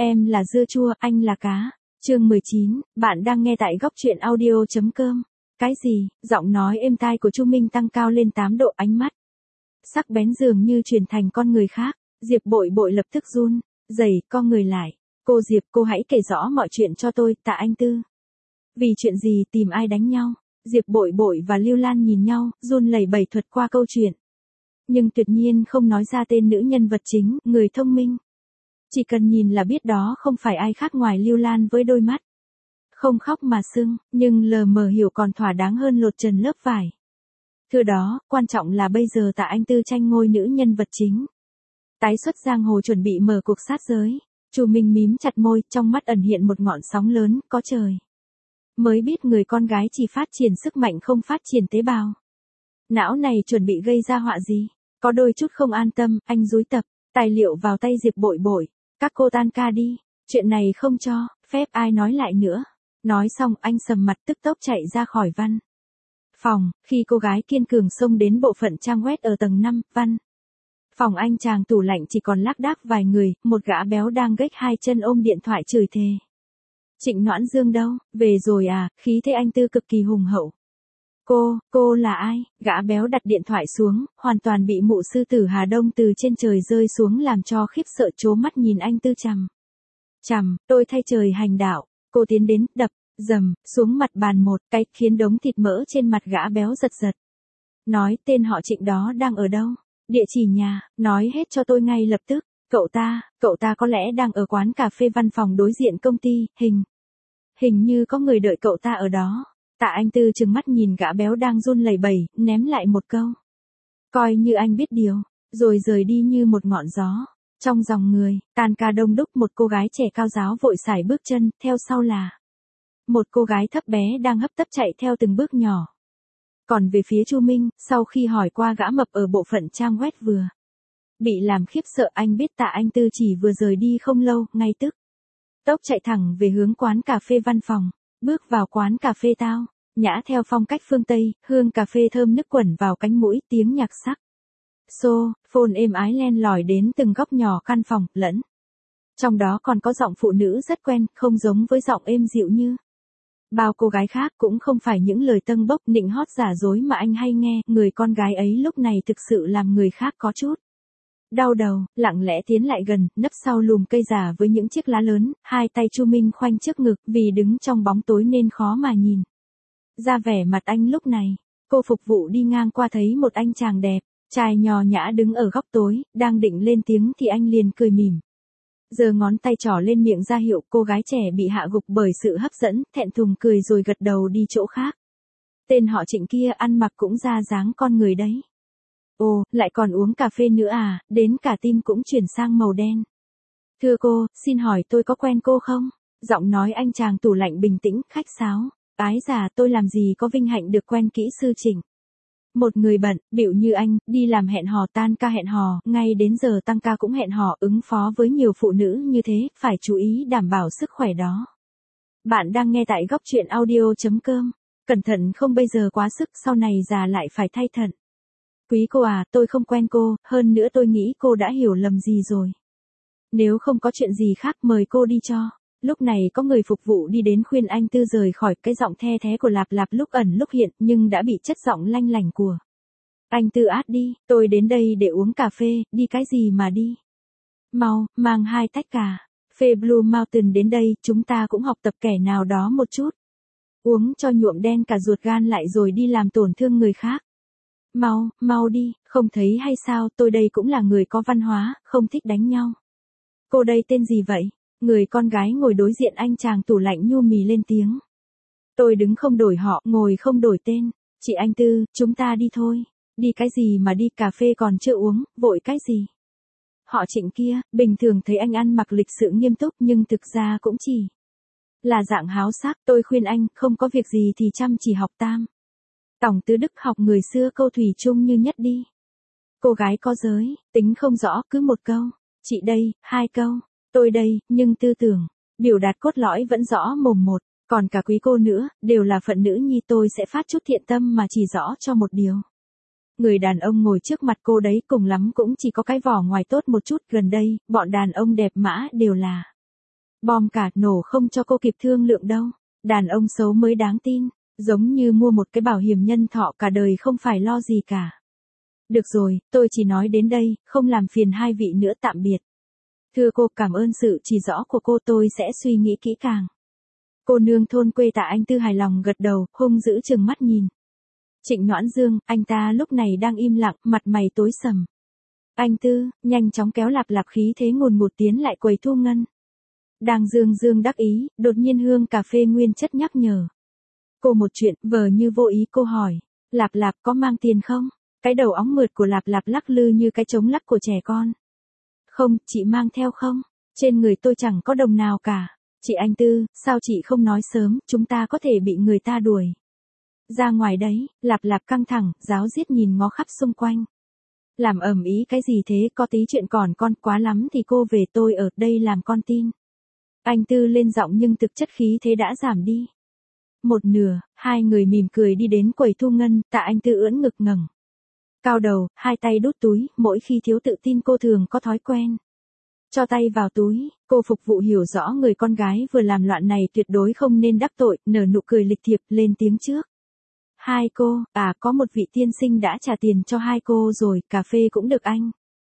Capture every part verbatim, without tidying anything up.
Em là dưa chua, anh là cá. Chương mười chín, bạn đang nghe tại góc truyện audio.com. Cái gì? Giọng nói êm tai của Chu Minh tăng cao lên tám độ, ánh mắt sắc bén dường như chuyển thành con người khác. Diệp Bội Bội lập tức run rẩy co người lại. Cô Diệp, cô hãy kể rõ mọi chuyện cho tôi, Tạ Anh Tư. Vì chuyện gì, tìm ai đánh nhau? Diệp Bội Bội và Lưu Lan nhìn nhau, run lẩy bẩy thuật qua câu chuyện. Nhưng tuyệt nhiên không nói ra tên nữ nhân vật chính, người thông minh. Chỉ cần nhìn là biết đó không phải ai khác ngoài Lưu Lan với đôi mắt không khóc mà sưng, nhưng lờ mờ hiểu còn thỏa đáng hơn lột trần lớp vải. Thưa đó, quan trọng là bây giờ Tạ Anh Tư tranh ngôi nữ nhân vật chính. Tái xuất giang hồ chuẩn bị mở cuộc sát giới. Chu Minh mím chặt môi, trong mắt ẩn hiện một ngọn sóng lớn, có trời. Mới biết người con gái chỉ phát triển sức mạnh không phát triển tế bào. Não này chuẩn bị gây ra họa gì? Có đôi chút không an tâm, anh dúi tập tài liệu vào tay Diệp Bội Bội. Các cô tan ca đi, chuyện này không cho phép ai nói lại nữa. Nói xong anh sầm mặt tức tốc chạy ra khỏi văn phòng. Khi cô gái kiên cường xông đến bộ phận trang web ở tầng năm, văn phòng anh chàng tủ lạnh chỉ còn lác đác vài người, một gã béo đang gếch hai chân ôm điện thoại chửi thề. Trịnh Noãn Dương đâu, về rồi à? Khí thế anh Tư cực kỳ hùng hậu. Cô, cô là ai? Gã béo đặt điện thoại xuống, hoàn toàn bị mụ sư tử Hà Đông từ trên trời rơi xuống làm cho khiếp sợ, trố mắt nhìn anh Tư chằm chằm. Tôi thay trời hành đạo. Cô tiến đến, đập dầm xuống mặt bàn một cái, khiến đống thịt mỡ trên mặt gã béo giật giật. Nói, tên họ Trịnh đó đang ở đâu? Địa chỉ nhà, nói hết cho tôi ngay lập tức. Cậu ta, cậu ta có lẽ đang ở quán cà phê văn phòng đối diện công ty, hình hình như có người đợi cậu ta ở đó. Tạ Anh Tư trừng mắt nhìn gã béo đang run lẩy bẩy, ném lại một câu. Coi như anh biết điều, rồi rời đi như một ngọn gió. Trong dòng người, tan ca đông đúc, một cô gái trẻ cao ráo vội sải bước chân, theo sau là một cô gái thấp bé đang hấp tấp chạy theo từng bước nhỏ. Còn về phía Chu Minh, sau khi hỏi qua gã mập ở bộ phận trang web vừa bị làm khiếp sợ, anh biết Tạ Anh Tư chỉ vừa rời đi không lâu, ngay tức tốc chạy thẳng về hướng quán cà phê văn phòng. Bước vào quán cà phê tao nhã theo phong cách phương Tây, hương cà phê thơm nức quẩn vào cánh mũi, tiếng nhạc sắc xô phone êm ái len lỏi đến từng góc nhỏ căn phòng, lẫn trong đó còn có giọng phụ nữ rất quen, không giống với giọng êm dịu như bao cô gái khác, cũng không phải những lời tâng bốc nịnh hót giả dối mà anh hay nghe. Người con gái ấy lúc này thực sự làm người khác có chút đau đầu, lặng lẽ tiến lại gần, nấp sau lùm cây già với những chiếc lá lớn, hai tay Chu Minh khoanh trước ngực, vì đứng trong bóng tối nên khó mà nhìn ra vẻ mặt anh lúc này. Cô phục vụ đi ngang qua thấy một anh chàng đẹp trai nhò nhã đứng ở góc tối, đang định lên tiếng thì anh liền cười mỉm, giơ ngón tay trỏ lên miệng ra hiệu. Cô gái trẻ bị hạ gục bởi sự hấp dẫn, thẹn thùng cười rồi gật đầu đi chỗ khác. Tên họ Trịnh kia ăn mặc cũng ra dáng con người đấy. Ồ, lại còn uống cà phê nữa à, đến cả tim cũng chuyển sang màu đen. Thưa cô, xin hỏi tôi có quen cô không? Giọng nói anh chàng tủ lạnh bình tĩnh, khách sáo. Ái già, tôi làm gì có vinh hạnh được quen kỹ sư Trịnh. Một người bận, bịu như anh, đi làm hẹn hò tan ca hẹn hò, ngay đến giờ tăng ca cũng hẹn hò, ứng phó với nhiều phụ nữ như thế, phải chú ý đảm bảo sức khỏe đó. Bạn đang nghe tại góc truyện audio.com. Cẩn thận không bây giờ quá sức, sau này già lại phải thay thận. Quý cô à, tôi không quen cô, hơn nữa tôi nghĩ cô đã hiểu lầm gì rồi. Nếu không có chuyện gì khác mời cô đi cho. Lúc này có người phục vụ đi đến khuyên anh Tư rời khỏi. Cái giọng the thé của Lạp Lạp lúc ẩn lúc hiện, nhưng đã bị chất giọng lanh lảnh của anh Tư át đi. Tôi đến đây để uống cà phê, đi cái gì mà đi. Mau, mang hai tách cà phê Blue Mountain đến đây, chúng ta cũng học tập kẻ nào đó một chút. Uống cho nhuộm đen cả ruột gan lại rồi đi làm tổn thương người khác. Mau, mau đi, không thấy hay sao, tôi đây cũng là người có văn hóa, không thích đánh nhau. Cô đây tên gì vậy? Người con gái ngồi đối diện anh chàng tủ lạnh nhu mì lên tiếng. Tôi đứng không đổi họ, ngồi không đổi tên. Chị Anh Tư, chúng ta đi thôi. Đi cái gì mà đi, cà phê còn chưa uống, vội cái gì? Họ Trịnh kia, bình thường thấy anh ăn mặc lịch sự nghiêm túc nhưng thực ra cũng chỉ là dạng háo sắc. Tôi khuyên anh, không có việc gì thì chăm chỉ học tam Tổng Tứ Đức, học người xưa câu thủy chung như nhất đi. Cô gái có giới, tính không rõ, cứ một câu. Chị đây, hai câu. Tôi đây, nhưng tư tưởng, biểu đạt cốt lõi vẫn rõ mồm một. Còn cả quý cô nữa, đều là phận nữ nhi, tôi sẽ phát chút thiện tâm mà chỉ rõ cho một điều. Người đàn ông ngồi trước mặt cô đấy cùng lắm cũng chỉ có cái vỏ ngoài tốt một chút. Gần đây, bọn đàn ông đẹp mã đều là Bom cả nổ không cho cô kịp thương lượng đâu. Đàn ông xấu mới đáng tin. Giống như mua một cái bảo hiểm nhân thọ cả đời không phải lo gì cả. Được rồi, tôi chỉ nói đến đây, không làm phiền hai vị nữa, tạm biệt. Thưa cô, cảm ơn sự chỉ rõ của cô, tôi sẽ suy nghĩ kỹ càng. Cô nương thôn quê Tạ Anh Tư hài lòng gật đầu, hung dữ trừng mắt nhìn. Trịnh Noãn Dương, anh ta lúc này đang im lặng, mặt mày tối sầm. Anh Tư, nhanh chóng kéo Lạp Lạp khí thế ngùn ngụt tiến lại quầy thu ngân. Đang dương dương đắc ý, đột nhiên hương cà phê nguyên chất nhắc nhở. Cô một chuyện, vờ như vô ý cô hỏi. Lạp Lạp có mang tiền không? Cái đầu óng mượt của Lạp Lạp lắc lư như cái trống lắc của trẻ con. Không, chị mang theo không? Trên người tôi chẳng có đồng nào cả. Chị Anh Tư, sao chị không nói sớm, chúng ta có thể bị người ta đuổi. Ra ngoài đấy, Lạp Lạp căng thẳng, ráo riết nhìn ngó khắp xung quanh. Làm ầm ĩ cái gì thế, có tí chuyện còn con, quá lắm thì cô về, tôi ở đây làm con tin. Anh Tư lên giọng nhưng thực chất khí thế đã giảm đi. Một nửa, hai người mỉm cười đi đến quầy thu ngân, Tạ Anh Tư ưỡn ngực ngẩng cao đầu, hai tay đút túi, mỗi khi thiếu tự tin cô thường có thói quen. Cho tay vào túi, cô phục vụ hiểu rõ người con gái vừa làm loạn này tuyệt đối không nên đắc tội, nở nụ cười lịch thiệp, lên tiếng trước. Hai cô, à có một vị tiên sinh đã trả tiền cho hai cô rồi, cà phê cũng được anh.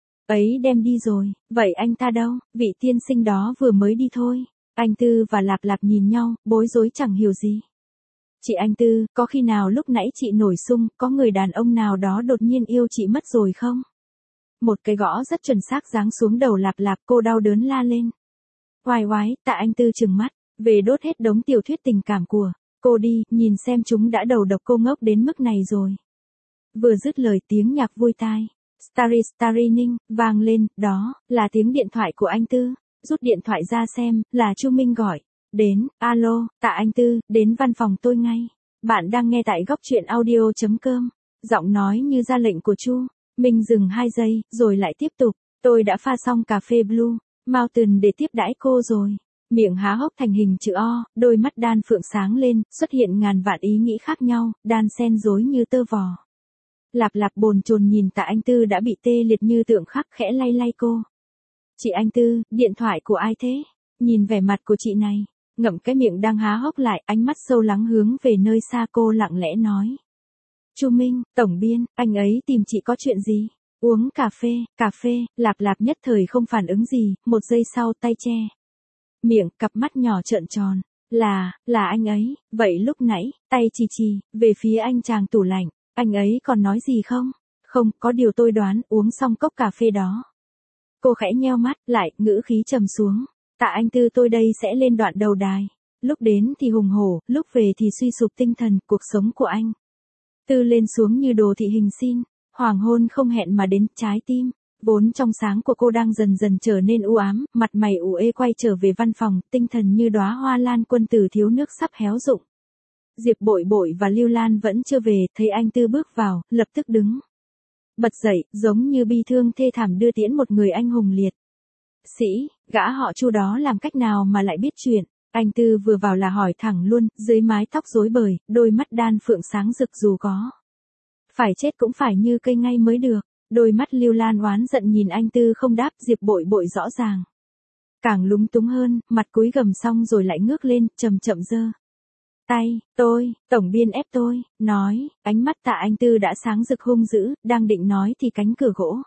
Ấy đem đi rồi, vậy anh ta đâu, vị tiên sinh đó vừa mới đi thôi. Anh Tư và Lạp Lạp nhìn nhau, bối rối chẳng hiểu gì. Chị Anh Tư, có khi nào lúc nãy chị nổi sung, có người đàn ông nào đó đột nhiên yêu chị mất rồi không? Một cái gõ rất chuẩn xác giáng xuống đầu Lạp Lạp, cô đau đớn la lên. Oai oái, Tạ Anh Tư trừng mắt, về đốt hết đống tiểu thuyết tình cảm của cô đi, nhìn xem chúng đã đầu độc cô ngốc đến mức này rồi. Vừa dứt lời tiếng nhạc vui tai. Starry Starry Ninh, vang lên, đó, là tiếng điện thoại của anh Tư. Rút điện thoại ra xem, là Chu Minh gọi. Đến, alo, Tạ Anh Tư, đến văn phòng tôi ngay. Bạn đang nghe tại góc truyện audio chấm com. Giọng nói như ra lệnh của Chu Minh dừng hai giây, rồi lại tiếp tục. Tôi đã pha xong cà phê Blue Mountain để tiếp đãi cô rồi. Miệng há hốc thành hình chữ O, đôi mắt đan phượng sáng lên, xuất hiện ngàn vạn ý nghĩ khác nhau, đan xen rối như tơ vò. Lạp Lạp bồn chồn nhìn Tạ Anh Tư đã bị tê liệt như tượng khắc, khẽ lay lay cô. Chị Anh Tư, điện thoại của ai thế? Nhìn vẻ mặt của chị này, ngậm cái miệng đang há hốc lại, ánh mắt sâu lắng hướng về nơi xa, cô lặng lẽ nói. Chu Minh, tổng biên, anh ấy tìm chị có chuyện gì? Uống cà phê, cà phê, Lạp Lạp nhất thời không phản ứng gì, một giây sau tay che miệng, cặp mắt nhỏ trợn tròn. Là, là anh ấy, vậy lúc nãy, tay chì chì, về phía anh chàng tủ lạnh, anh ấy còn nói gì không? Không, có điều tôi đoán, uống xong cốc cà phê đó. Cô khẽ nheo mắt, lại, ngữ khí trầm xuống. Tạ Anh Tư, tôi đây sẽ lên đoạn đầu đài. Lúc đến thì hùng hổ, lúc về thì suy sụp tinh thần, cuộc sống của anh Tư lên xuống như đồ thị hình xin. Hoàng hôn không hẹn mà đến, trái tim vốn trong sáng của cô đang dần dần trở nên u ám, mặt mày ủ ê quay trở về văn phòng, tinh thần như đóa hoa lan quân tử thiếu nước sắp héo rụng. Diệp Bội Bội và Lưu Lan vẫn chưa về, thấy anh Tư bước vào, lập tức đứng bật dậy, giống như bi thương thê thảm đưa tiễn một người anh hùng liệt sĩ. Gã họ Chu đó làm cách nào mà lại biết chuyện? Anh Tư vừa vào là hỏi thẳng luôn, dưới mái tóc rối bời, đôi mắt đan phượng sáng rực, dù có phải chết cũng phải như cây ngay mới được. Đôi mắt Lưu Lan oán giận nhìn anh Tư không đáp, Diệp Bội Bội rõ ràng càng lúng túng hơn, mặt cúi gầm xong rồi lại ngước lên, chậm chậm giơ tay. Tôi, tổng biên ép tôi, nói, ánh mắt Tạ Anh Tư đã sáng rực hung dữ, đang định nói thì cánh cửa gỗ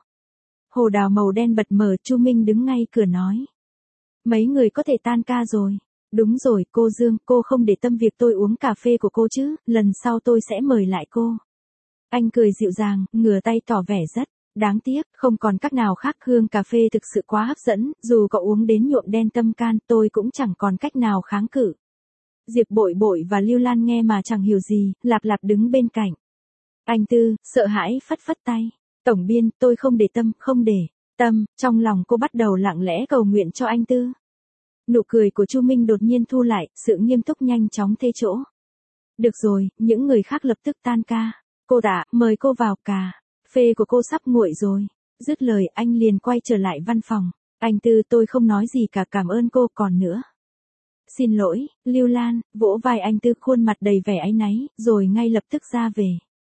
hồ đào màu đen bật mở, Chu Minh đứng ngay cửa nói. Mấy người có thể tan ca rồi. Đúng rồi, cô Dương, cô không để tâm việc tôi uống cà phê của cô chứ, lần sau tôi sẽ mời lại cô. Anh cười dịu dàng, ngửa tay tỏ vẻ rất đáng tiếc, không còn cách nào khác, hương cà phê thực sự quá hấp dẫn, dù có uống đến nhuộm đen tâm can, tôi cũng chẳng còn cách nào kháng cự. Diệp Bội Bội và Lưu Lan nghe mà chẳng hiểu gì, Lạp Lạp đứng bên cạnh. Anh Tư, sợ hãi phất phất tay. Tổng biên, tôi không để tâm, không để tâm, trong lòng cô bắt đầu lặng lẽ cầu nguyện cho anh Tư. Nụ cười của Chu Minh đột nhiên thu lại, sự nghiêm túc nhanh chóng thay chỗ. Được rồi, những người khác lập tức tan ca. Cô Tạ, mời cô vào, cà phê của cô sắp nguội rồi. Dứt lời anh liền quay trở lại văn phòng. Anh Tư, tôi không nói gì cả, cảm ơn cô, còn nữa. Xin lỗi, Lưu Lan, vỗ vai anh Tư, khuôn mặt đầy vẻ áy náy, rồi ngay lập tức ra về.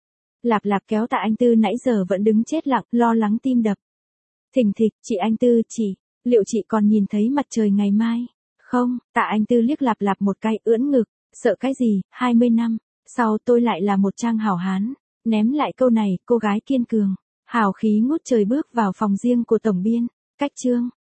Lạp Lạp kéo Tạ Anh Tư nãy giờ vẫn đứng chết lặng, lo lắng tim đập thình thịch. Chị Anh Tư, chị, liệu chị còn nhìn thấy mặt trời ngày mai Không, Tạ Anh Tư liếc lặp lặp một cái ưỡn ngực, sợ cái gì, hai mươi năm, sau tôi lại là một trang hảo hán. Ném lại câu này, cô gái kiên cường, hào khí ngút trời bước vào phòng riêng của tổng biên. Cách chương